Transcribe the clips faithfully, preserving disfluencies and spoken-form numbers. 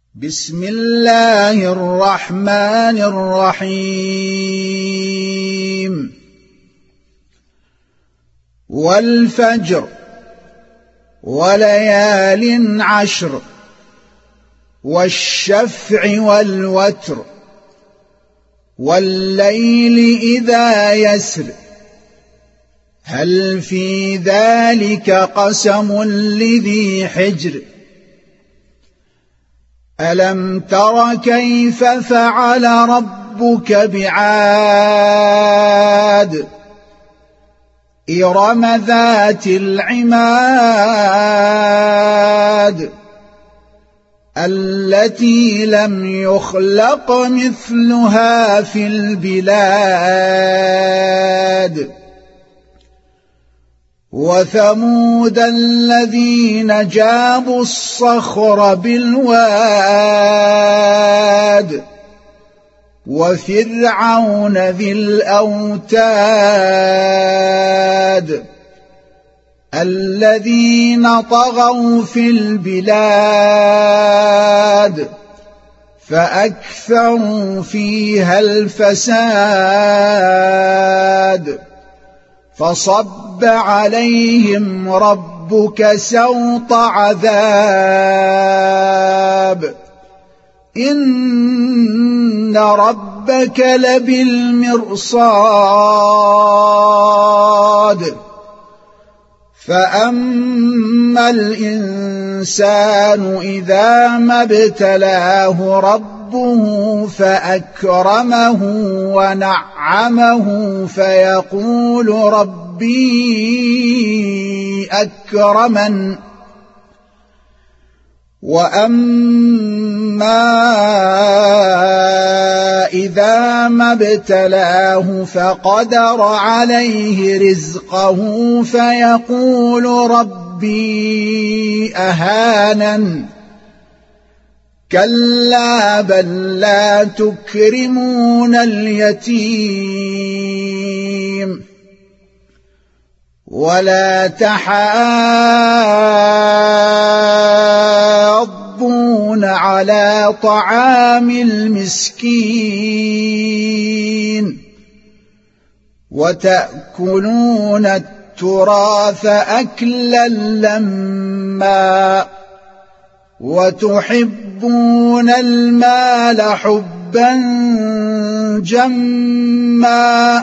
بسم الله الرحمن الرحيم والفجر وليال عشر والشفع والوتر والليل إذا يسر هل في ذلك قسم لذي حجر ألم تر كيف فعل ربك بعاد إرم ذات العماد التي لم يخلق مثلها في البلاد وثمود الذين جابوا الصخر بالواد وفرعون ذي الأوتاد الذين طغوا في البلاد فأكثروا فيها الفساد فصب عليهم ربك سوط عذاب إن ربك لبالمرصاد فأما الإنسان إذا ما ابتلاه ربه فأكرمه ونعمه فيقول ربي أكرمن وأما إذا ما ابتلاه فقدر عليه رزقه فيقول ربي أهانن كلا بل لا تكرمون اليتيم ولا تحاضون على طعام المسكين وتأكلون التراث أكلا لما وتحبون المال حبا جما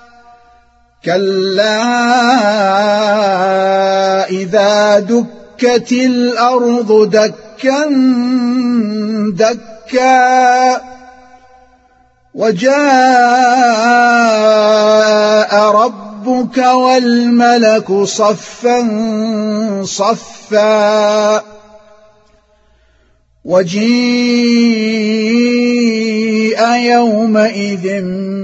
كلا إذا دكت الأرض دكا دكا وجاء ربك والملك صفا صفا وجيء يومئذ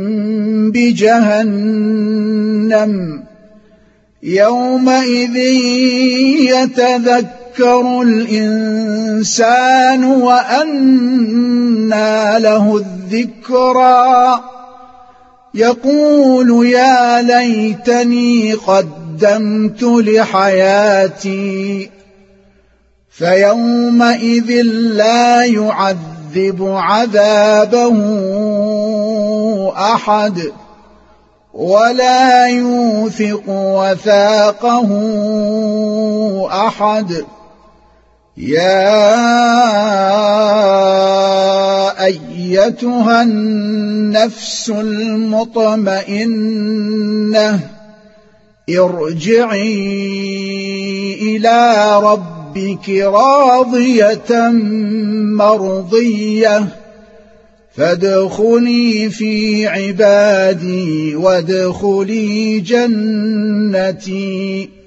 بجهنم يومئذ يتذكر الإنسان وأنى له الذكرى يقول يا ليتني قدمت لحياتي فيومئذ لا يعذب عذابه أحد ولا يوثق وثاقه أحد يا أيتها النفس المطمئنة ارجعي إلى ربك ربك راضية مرضية فادخلي في عبادي وادخلي جنتي